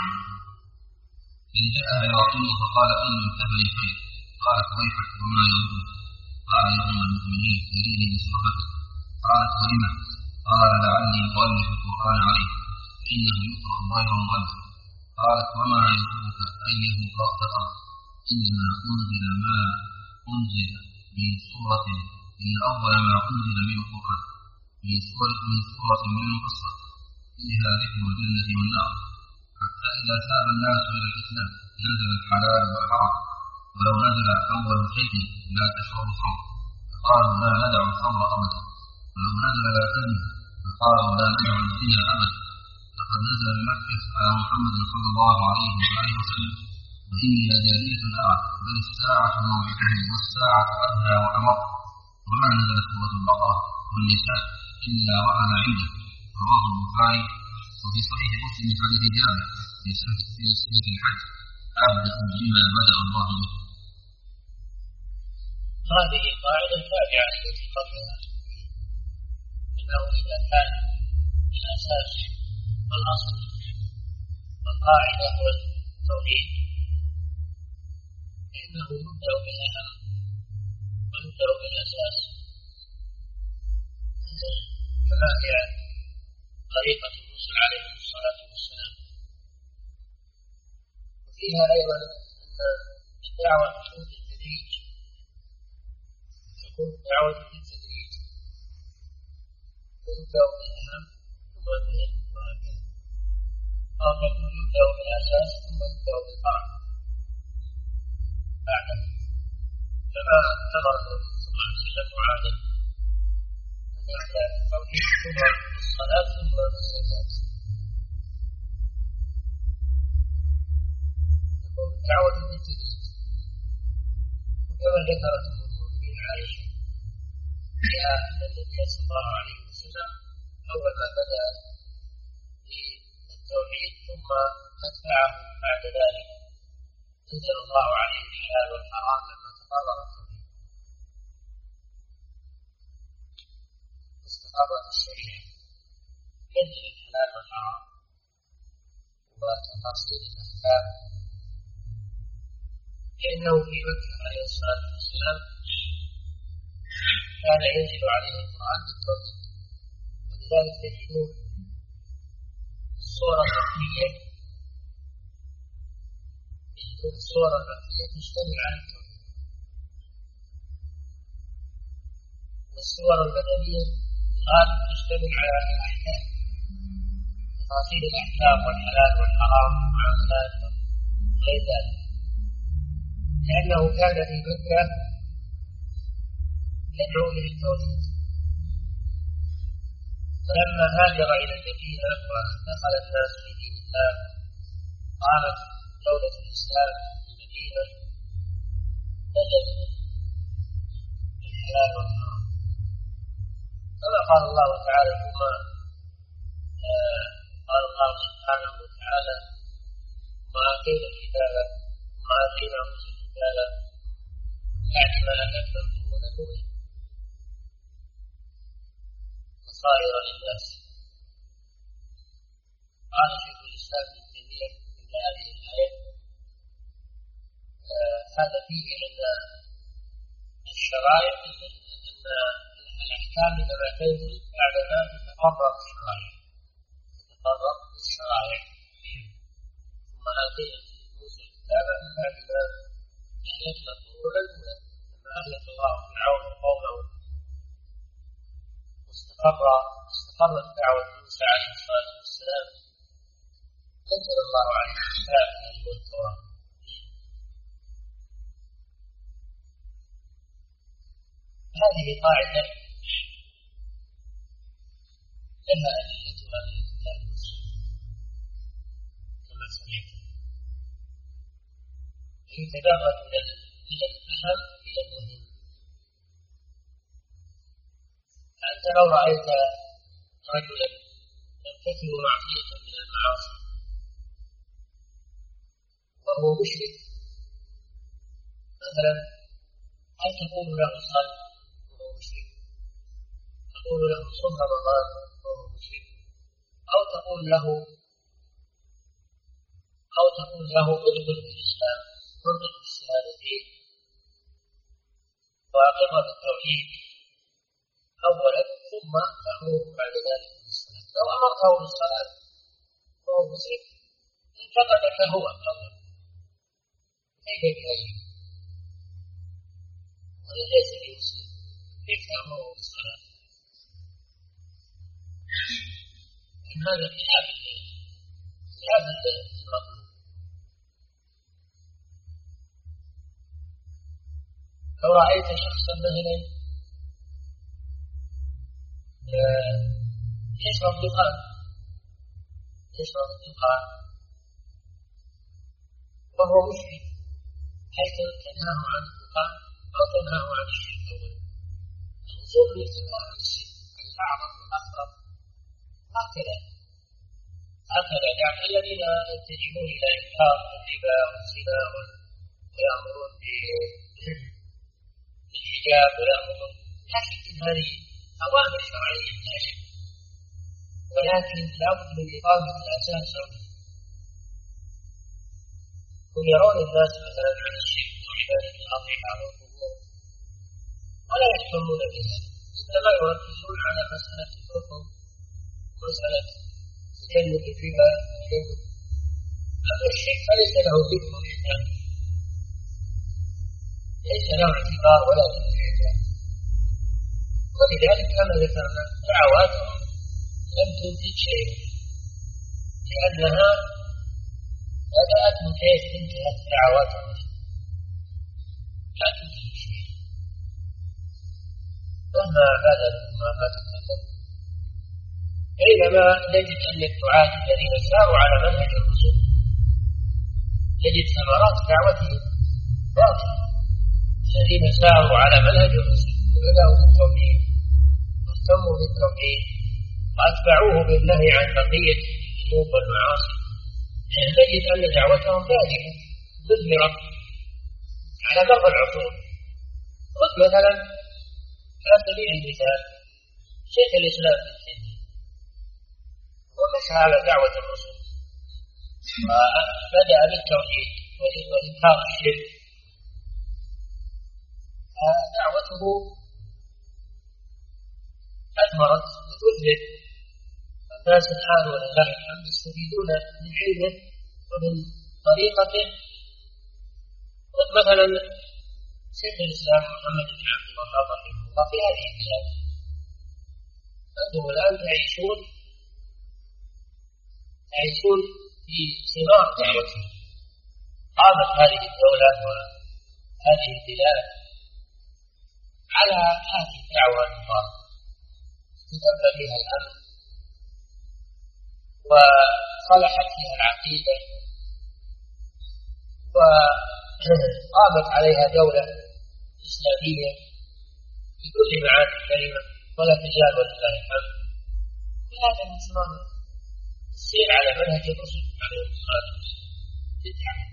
إذ جاء إلى رسول الله فقال: إن انتهى خير. قالت: ويحك وما يضرك؟ قال: يا أم المؤمنين دليلي بصحبتك. قالت: ولما؟ قال: لعلي أؤلف القرآن عليه فإنه يقرأ غير مؤلف. قالت: وما يضرك أيه قرأت؟ إنما أنزل ما أنزل من سورة إن أول ما أنزل من القرآن من سورة من سورة من المفصل فيها ذكر الجنة والنار، حتى إذا سار الناس إلى الإسلام نزل الحلال والحرام، ولو نزل أول شيء لا تشرب الخمر فقالوا لا ندع الخمر أبدا، ولو نزل لا تزن فقالوا لا ندع الزنا أبدا. لقد نزل بمكة على محمد صلى الله عليه وآله وسلم: وإني لجارية أعلم بل الساعة موعدهم والساعة أدنى وأمر. وما نزلت سورة البقرة والنساء إلا وأنا عنده. رواه البخاري. وفي صحيح مسلم حديث جابر في سنة الحج: أبدأ بما بدأ الله به. هذه قاعدة تابعة التي قبلها، إنه إذا كان الأساس والأصل والقاعدة هو التوحيد فإنه يبدأ بالأهم ويبدأ بالأساس، كما هي طريقة الرسل عليهم الصلاة والسلام. وفيها أيضا أن الدعوة تكون بالتدريج، تكون الدعوة بالتدريج، يبدأ بالأهم ثم بالأهم وهكذا. أو يكون يبدأ بالأساس ثم يبدأ بالفرع بعده، كما أمر النبي صلى الله عليه وسلم معاذ أن يبدأ بالتوحيد ثم بالصلاة ثم بالزكاة. تكون الدعوة بالتدريج، وكما ذكرت أم المؤمنين عائشة فيها أن النبي صلى الله عليه وسلم أول ما بدأ بالتوحيد ثم أتبعه بعد ذلك أنزل الله عليه الحلال والحرام لما تقرر التوحيد استقرت الشريعة ينزل الحلال والحرام وتفاصيل الأحكام، لأنه في مكة عليه الصلاة والسلام كان ينزل عليه القرآن بالتوحيد، ولذلك تجدون الصورة المكية تجدون الصورة المكية تشتمل على التوحيد، الصور البدنية غالب تشتمل على الأحكام، تفاصيل الأحكام والحلال والحرام والمعاملات وغير ذلك، لأنه كان في مكة يدعو إلى التوحيد. فلما هاجر إلى المدينة ودخل الناس في دين الله قامت دولة الإسلام في المدينة، وجد الحلال والحرام كما قال الله تعالى ثم آه قال الله سبحانه وتعالى ما آتينا الكتاب ما آتينا موسى الكتاب بعد ما أهلكنا القرون الأولى بصائر للناس. قال شيخ الإسلام ابن تيمية في هذه الآية هذا فيه أن الشرائع أن الأحكام إنما تنزل بعدما تتقرر الشرائع تتقرر الشرائع ثم آتينا موسى الكتاب من بعد ما أهلكنا القرون الأولى لما أهلك الله فرعون وقومه واستقر استقرت دعوة موسى عليه الصلاة والسلام أنزل الله عليه الكتاب الذي هو التوراة. هذه قاعدة لها أدلتها من الكتاب والسنة كما سمعت، يتدرج من الأهم إلى المهم. أنت لو رأيت رجلا يرتكب معصية من المعاصي وهو مشرك مثلا، هل تقول له صل وهو مشرك؟ تقول له صم رمضان وهو مشرك؟ أو تقول له أو تقول له ادخل في الإسلام وانطق بالشهادتين وأقر بالتوحيد أولا ثم تأمره بعد ذلك بالصلاة؟ لو أمرته بالصلاة وهو مشرك انتقدك هو أولا، كيف يكفي؟ هذا ليس بمسلم، كيف تأمره بالصلاة؟ إن هذا خلاف خلاف المطلوب. لو رأيت شخصا مثلا يشرب دخان يشرب الدخان وهو مشرك، هل تنهاه عن الدخان أو تنهاه عن الشرك أولا؟ الوصول للتنهاه عن الشرك الأعظم والأخطر هكذا هكذا يعني الذين يتجهون إلى إنكار الربا والزنا ويأمرون بالحجاب ويأمرون، لا شك أن هذه أوامر شرعية لا شك، ولكن لا بد من إقامة الأساس الشرعي. هم يرون الناس مثلا عن الشرك وعبادة الأضرحة والقبور ولا يهتمون بها، إنما يركزون على مسألة الحكم ومسألة تجنب الربا وتجنب أما الشرك فليس له ذكر عندهم، ليس له اعتبار ولا ذكر عندهم. ولذلك كما ذكرنا دعواتهم لم تنتج شيئا، لأنها بدأت من حيث انتهت دعواتهم لا تنتج شيئا مهما بذلوا وما تكلموا. بينما نجد أن الدعاة الذين ساروا على منهج الرسل نجد ثمرات دعوتهم واضحة، الذين ساروا على منهج الرسل وبدأوا بالتوحيد واهتموا بالتوحيد وأتبعوه بالنهي عن بقية الذنوب والمعاصي، نجد أن دعوتهم باهرة مدمرة على مر العصور. خذ مثلا على سبيل المثال شيخ الإسلام ابن تيمية ومشى على دعوة الرسل وبدأ بالتوحيد وإنكار الشرك، دعوته أثمرت وتثبت، الناس الآن ولله الحمد يستفيدون من علمه ومن طريقته. مثلا شيخ الإسلام محمد بن عبد الوهاب رحمه وفي هذه البلاد أنتم الآن تعيشون تعيشون في صغار دعوتهم. قامت هذه الدولة وهذه البلاد على هذه الدعوة المباركة تتم بها الأمن وصلحت فيها العقيدة وقامت عليها دولة إسلامية بكل معاني الكلمة ولا تزال ولله الحمد. وهذا من ثمار السير على منهج الرسل عليه الصلاة والسلام.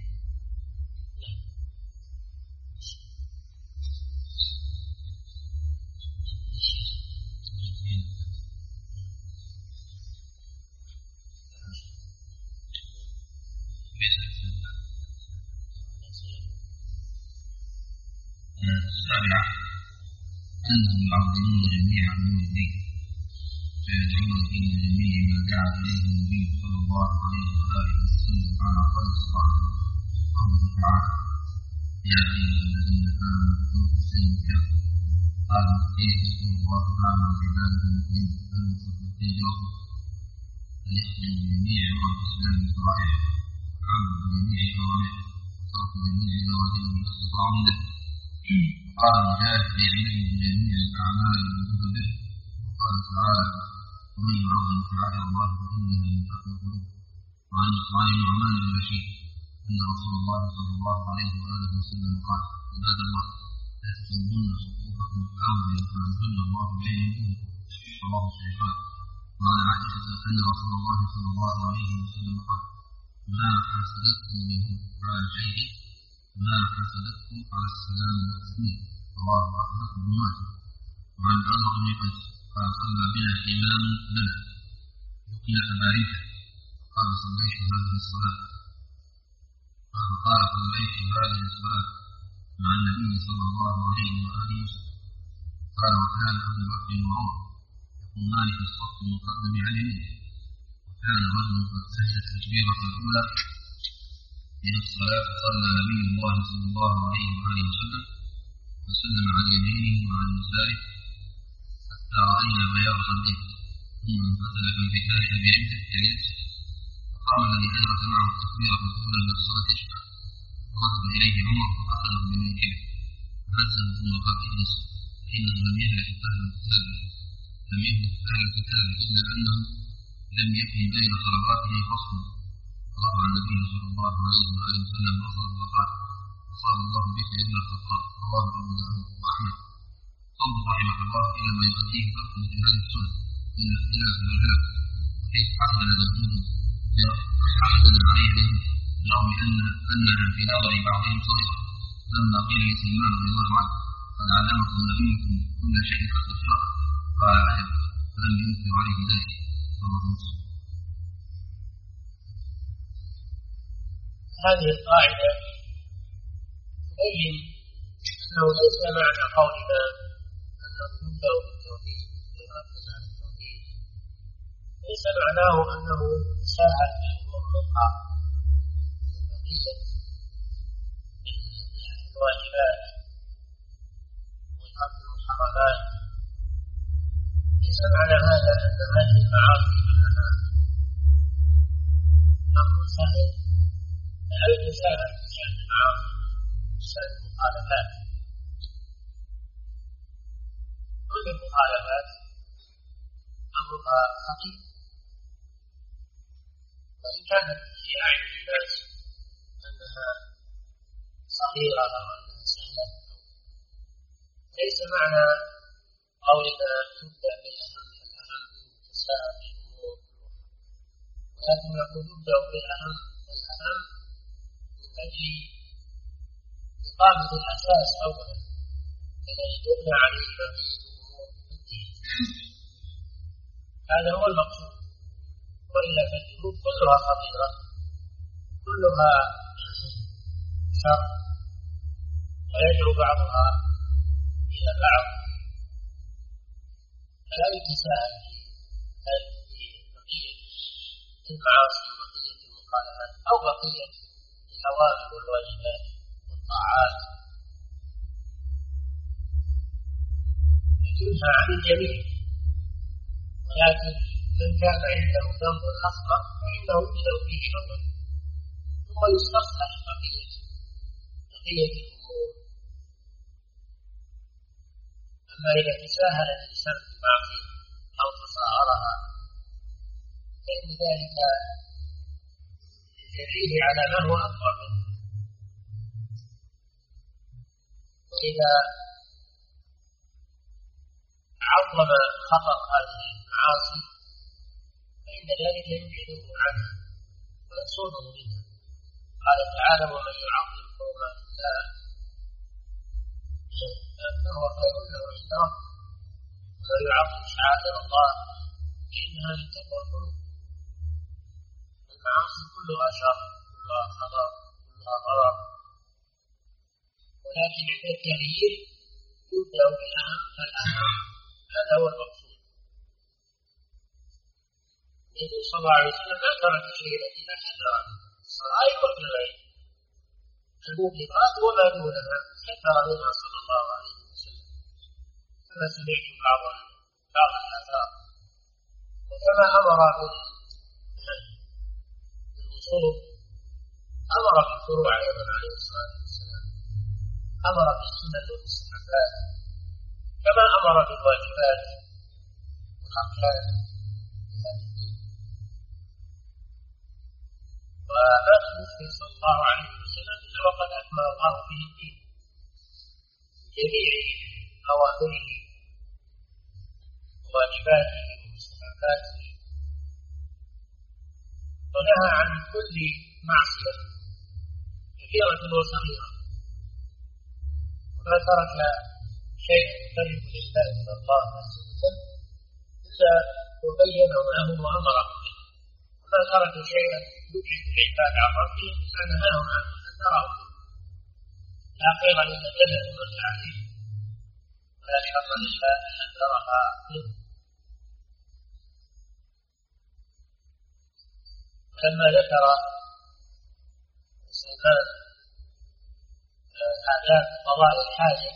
السابعة أنهم يعظمون جميع أمور الدين فيدعون إلى جميع ما دعا إليه النبي صلى الله عليه وآله وسلم على قدر الصلاة قوله تعالى يا أيها الذين آمنوا ادخلوا في السلم كافة قالوا كيف يقول الله تعالى عباده المؤمنين المصدقين له أن يخرجوا بجميع أمور الإسلام بشرائعه وعملوا بجميع أوامره وتركوا جميع نواهيه ما استطاعوا له. قال مجاهد يعلم بجميع الأعمال المتدبر. وقال تعالى ومن يعظم شعائر الله فإنها من تقوى القلوب. وعن النعمان بن بشير أن رسول الله صلى الله عليه وآله وسلم قال عباد الله لا تسبن صفوفكم أو ليفعلن الله بين وجوهكم رواه الشيخان. وعن عائشة أن رسول الله صلى الله عليه وسلم قال ما حسدتكم منه على شيء ما حسدتكم على السلام والتسليم رواه أحمد بن ماجه. وعن عمرو بن قيس قال صلى بنا إمام لنا يقيل أباريكا قال صليت هذه الصلاة قال قال صليت هذه الصلاة مع النبي صلى الله عليه وآله وسلم. قال وكان أبو بكر وعمر يقومان في الصف المقدم عن يمينه. وكان رجل قد سجد التكبيرة الأولى من الصلاة صلى نبي الله صلى الله عليه وآله وسلم وسلم عن يمينه وعن يساره حتى رأينا بياض خده ثم انفتل بانفتال أبي عمته كاليسر. فقام الذي أدرك معه التكبيرة الأولى من الصلاة يشفع فركب إليه عمر فأخذه بمنكبه فهزه ثم قال اجلس فإنه لم يهلك أهل الكتاب لم يهلك أهل الكتاب إلا أنه لم يكن بين صلواته فصل. رفع النبي صلى الله عليه وآله وسلم بصره وقال أصاب الله بك يا ابن الخطاب رواه أبو داود وأحمد. انظر رحمك الله إلى ما يؤديه ترك مثل هذه السنة من الاختلاف والهلاك وكيف حصل ذنبه حصل عليه ذنبه رغم أن أنها في نظر بعضهم صغيرة. لما قيل لسلمان رضي الله عنه قد علمكم نبيكم كل شيء حتى الشرع قال أجل فلم ينكر عليه ذلك رواه مسلم. هذه القاعدة تبين أنه ليس معنى قولنا أنه يبدأ بالتوحيد ويركز على التوحيد ليس معناه أنه يساعد بالأمور الأخرى من بقية الواجبات وترك المحرمات. ليس معنى هذا أن هذه المعاصي كلها أمر سهل لا يتساهل في شأن المعاصي شأن المخالفات. كل المخالفات أمرها خطير وإن كانت في أعين الناس أنها صغيرة أو أنها سهلة. ليس معنى قولنا تبدأ بالأهم فالأهم وتساهل بالأمور ولكن نقول تبدأ بالأهم فالأهم من أجل إقامة الأساس أولا الذي تبنى عليه بقية الأمور الدين. هذا هو المقصود. وإلا فالذنوب كلها خطيرة كلها شر ويدعو بعضها إلى بعض فلا يتساهل في بقية المعاصي وبقية المخالفات أو بقية الأوامر والواجبات والطاعات. منها عن الجميع، ولكن من كان عنده ذنب أصغر فإنه يبدأ فيه أولا ثم يستصلح بقية بقية الأمور. أما إذا تساهل الإنسان بالمعصية أو تصاهرها فإن ذلك يجريه على ما هو أكبر منه. وإذا عظم خطر هذه المعاصي فإن ذلك يبعده عنها ويصونه منها. قال تعالى: ومن يعظم حرمات الله فهو خير له عند ربه، ومن يعظم شعائر الله فإنها من تقوى القلوب. المعاصي كلها شر، كلها خطر، كلها ضرر، ولكن عند التغيير يبدأ بالأهم فالأهم. هذا هو المقصود. النبي صلى الله عليه وسلم ما ترك شيئا إلا حذر منه، الصغائر والكبائر، الموبقات وما دونها حذر منها صلى الله عليه وسلم. كما سمعتم بعض بعض الآثار. وكما أمر بالوصول أمر بالفروع أيضا عليه الصلاة والسلام، أمر بالسنة والمستحبات كما أمر بالواجبات والأركان في هذا الدين. وما توفي صلى الله عليه وسلم إلا وقد أكمل الله به الدين جميع أوامره وواجباته ومستحباته، ونهى عن كل معصية كبيرة وصغيرة، وما ترك شيئا يقرب العباد إلى الله عز وجل إلا وبينه له وأمره به، وما ترك شيئا يبعد العباد عن ربهم إلا نهاهم عنه وحذرهم منه. لا خير للجنة من عليه ولا شر إلا حذرها منه. لما ذكر سلمان آداب قضاء الحاجة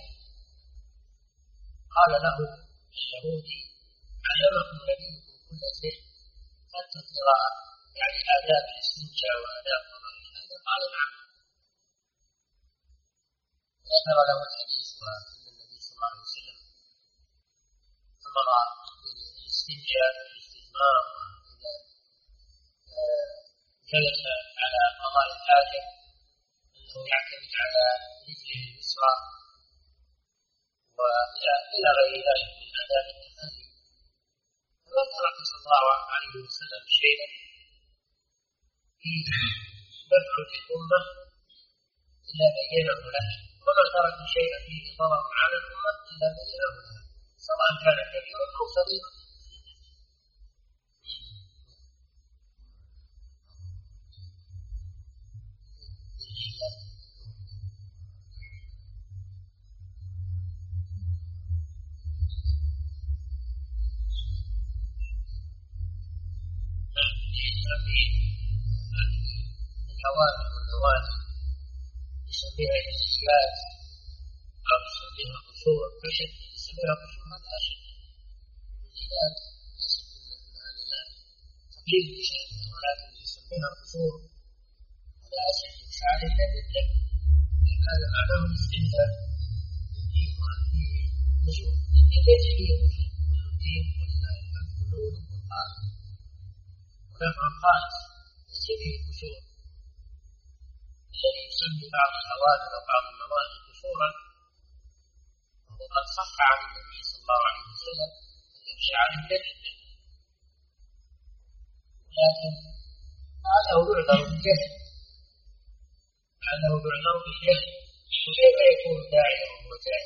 قال له اليهودي: علمكم نبيكم كل شيء حتى القراءة، يعني آداب الاستنجاء وآداب قضاء الحاجة. قال: نعم. ذكر له الحديث وأن النبي صلى الله عليه وسلم أمر بالاستنجاء والاستثمار إذا جلس على قضاء الحاجة أنه يعتمد على رجله اليسرى وإلى غير ذلك من آداب التخلي. وما ترك صلى الله عليه وسلم شيئا فيه نفع للأمة إلا بينه لها، وما ترك شيئا فيه ضرر على الأمة إلا بينه لها، سواء كان كبيرا أو صغيرا. الأوامر والنواهي يسميها جزئيات أو يسميها قصور فشل، يسميها قصور هذا أشد. جزئيات هذا لا تقليل بشأنها، ولكن يسميها قصور هذا أشد وشعر النبي. هذا معناه الاستنزاف بالدين وأن فيه قصور. الدين ليس فيه قصور، كل الدين ولله الحمد كله لب خالص ونفع خالص، ليس فيه قصور. الذي يسمي بعض الأوامر وبعض النواهي قصورا وهو قد صح عن النبي صلى الله عليه وسلم يمشي على الجد، ولكن لعله يعذر بالجهل، لعله يعذر بالجهل. وكيف يكون داعيا وهو جاهل؟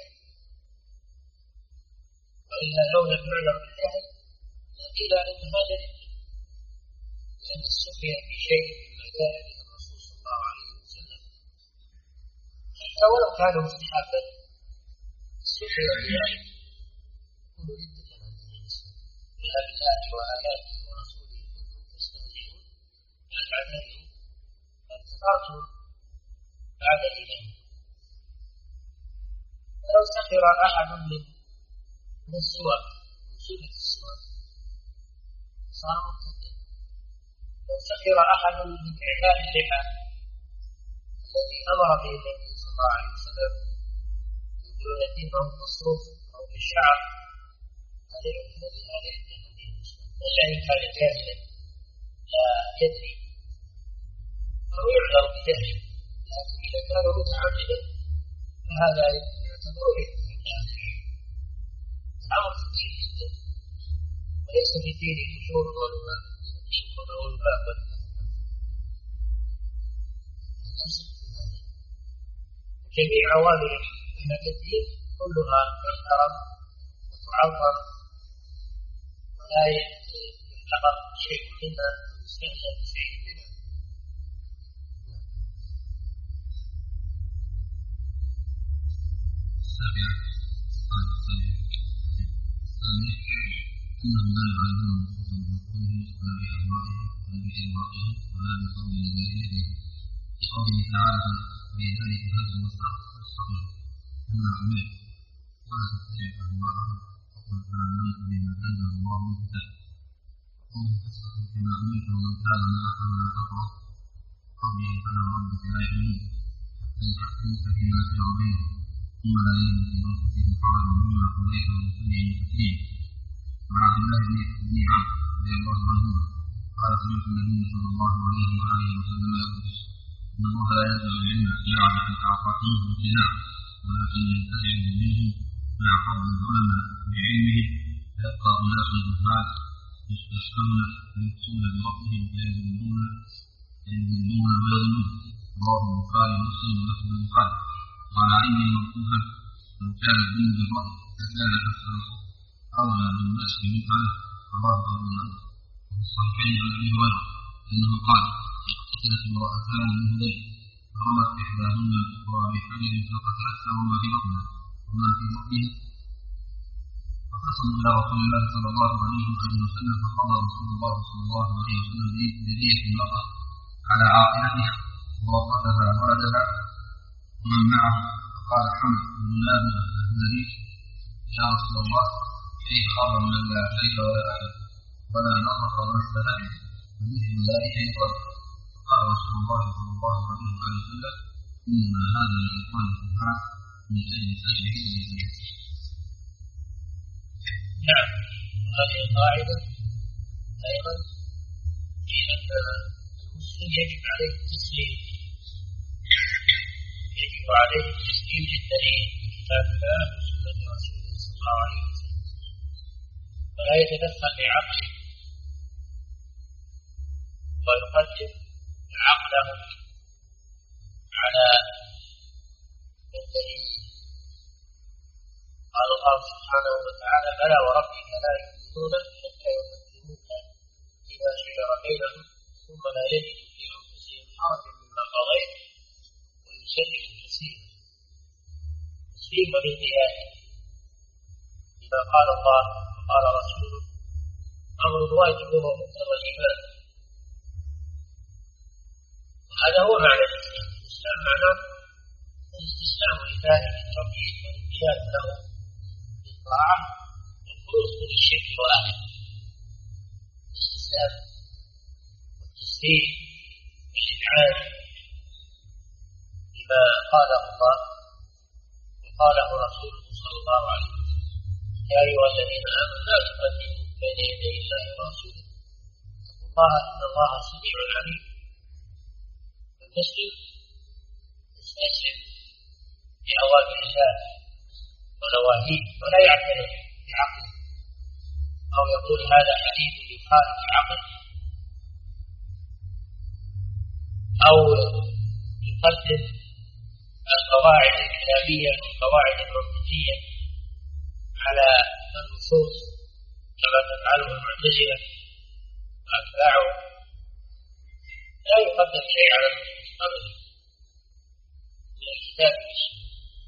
وإلا لو لم يعذر بالجهل لقيل أن هذا جهل، لأن السخرية في شيء مما جاء به الرسول صلى الله عليه وسلم حتى ولو كان مستحبا السخرية بذلك يكون ردة عن دين الإسلام. قل بالله وآياته ورسوله كنتم تستهزئون لا تعتذروا قد كفرتم بعد الإيمان. ولو سخر أحد من من السواك من صفة السواك صار مرتدا. لو سخر أحد من إعفاء اللحى الذي أمر به النبي صلى الله عليه وسلم يقولون فيه أو في الصوف أو في الشعر هذا يؤخذ بهذه التحديد إلا إن كان جاهلا لا يدري أو يعذر بجهله، لكن إذا كان متعمدا فهذا يعتبر أمر خطير جدا، وليس في دين خشوع ولا الدين كله الباب جميع عوامل الدين كلها تحترم وتعظم ولا يحتقر شيء منها ويستهزأ بشيء منها. السابعة قال السابعة الثانية أنهم لا يعلمون نصوصا بعقولهم ولا بأهوائهم ولا بأهوائهم ولا بقول الجاهلين لقوله تعالى ولذلك هزوا واستغفر كما أمرت ولا تتبع أهواءهم وقل آمنت بما أنزل الله من كتاب وقوله فاستغفر كما أمرت ومن تاب معك ولا تطغوا قوله فلا ربك لا يؤمنون حتى يحكموك فيما شجر بينهم ثم لا يجدوا في أنفسهم حرجا مما قضيت ويصلي تسليما. وعن عبد الله بن عمرو رضي الله عنهما قال سمعت النبي صلى الله عليه وآله وسلم يقول إن الله لا ينزع العلم لعبة أعطاكمه ابتلاء ولكن ينتزعه منهم مع فضل العلماء بعلمهم فيبقى أناس جهال يستشكون فيفتون بربهم فيذلون فيذلون ويظلمون. رواه البخاري ومسلم ولفظ البخاري. وعن علي موقوفا لو كان الدين بالرأي لكان أكثر أولى بالنسب مفعله. رواه أبو داود وفي الصحيحين عن أبي هريرة أنه قال قتلت امرأتان من هذيل فرمت إحداهن الأخرى بحجر فقتلتها وما في بطنها وما في بطنها فقسموا إلى رسول الله صلى الله عليه وسلم فقضى رسول الله صلى الله عليه وسلم بدية المرأة على عاقلتها ووقتها ولدها ومن معه. فقال حمد بن نابلة الهذلي يا رسول الله كيف أرى من لا شيء ولا أحد ولا نقص ولا استفاد ومثل ذلك يقال. قال رسول الله صلى الله عليه وسلم إنما هذا الإخوان سبحانه من أجل سجده لسجده. نعم، هذه القاعدة أيضا في أن المسلم يجب عليه التسليم يجب عليه التسليم للدليل من كتاب الله وسنة رسوله صلى الله عليه وسلم ولا يتدخل بعقله ويقدم عقله على الدليل. قال الله سبحانه وتعالى بلى وربك لا يؤمنون حتى يقدموك فيما شجر بينهم ثم لا يجدوا في أنفسهم حرجا مما قضيت ويسلموا تسليما. تسليم بالانقياد لما قال الله وقال رسوله أمر واجب ومقتضى الإيمان. هذا هو معنى الإسلام. الإسلام معناه الاستسلام لله بالتوحيد والانقياد له بالطاعة والخلوص من الشرك وأهله. الاستسلام والتسليم والإذعان لما قاله الله وقاله رسوله صلى الله عليه وسلم يا أيها الذين آمنوا لا تقدموا بين يدي الله ورسوله الله إن الله سميع عليم. المسلم يستسلم لأوامر الله ونواهيه ولا يعترف بعقله أو يقول هذا حديث يخالف العقل أو يقدم القواعد الكلامية والقواعد المنطقية على النصوص كما تفعله المعتزلة وأتباعه. لا يقدم شيء على النصوص أبدا من الكتاب والسنة.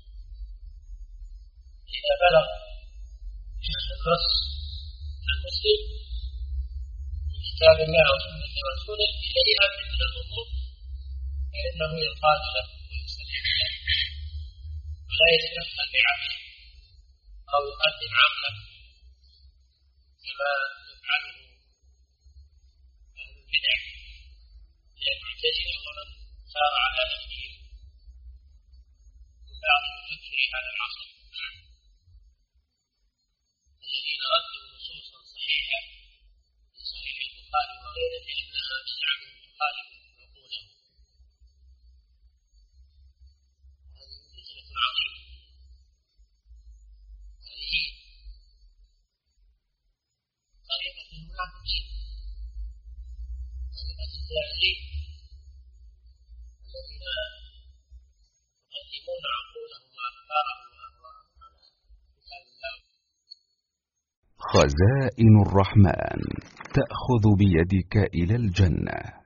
إذا بلغ النص المسلم من كتاب الله وسنة رسوله إليها من الأمور فإنه ينقاد له ويسلم له ولا يتدخل بعقله أو يقدم عقله ما يفعله أهل البدع من المعتزلة ومن سار على نهجهم من بعض مفكري هذا العصر الذين ردوا نصوصا صحيحة في صحيح البخاري وغيره لأنها بزعمهم تخالف عقولهم. هذه فتنة عظيمة. هذه طريقة المنافقين، طريقة الجاهلين الذين يقدمون عقولهم وأفكارهم وأهواءهم على كتاب الله. خزائن الرحمن تأخذ بيدك إلى الجنة.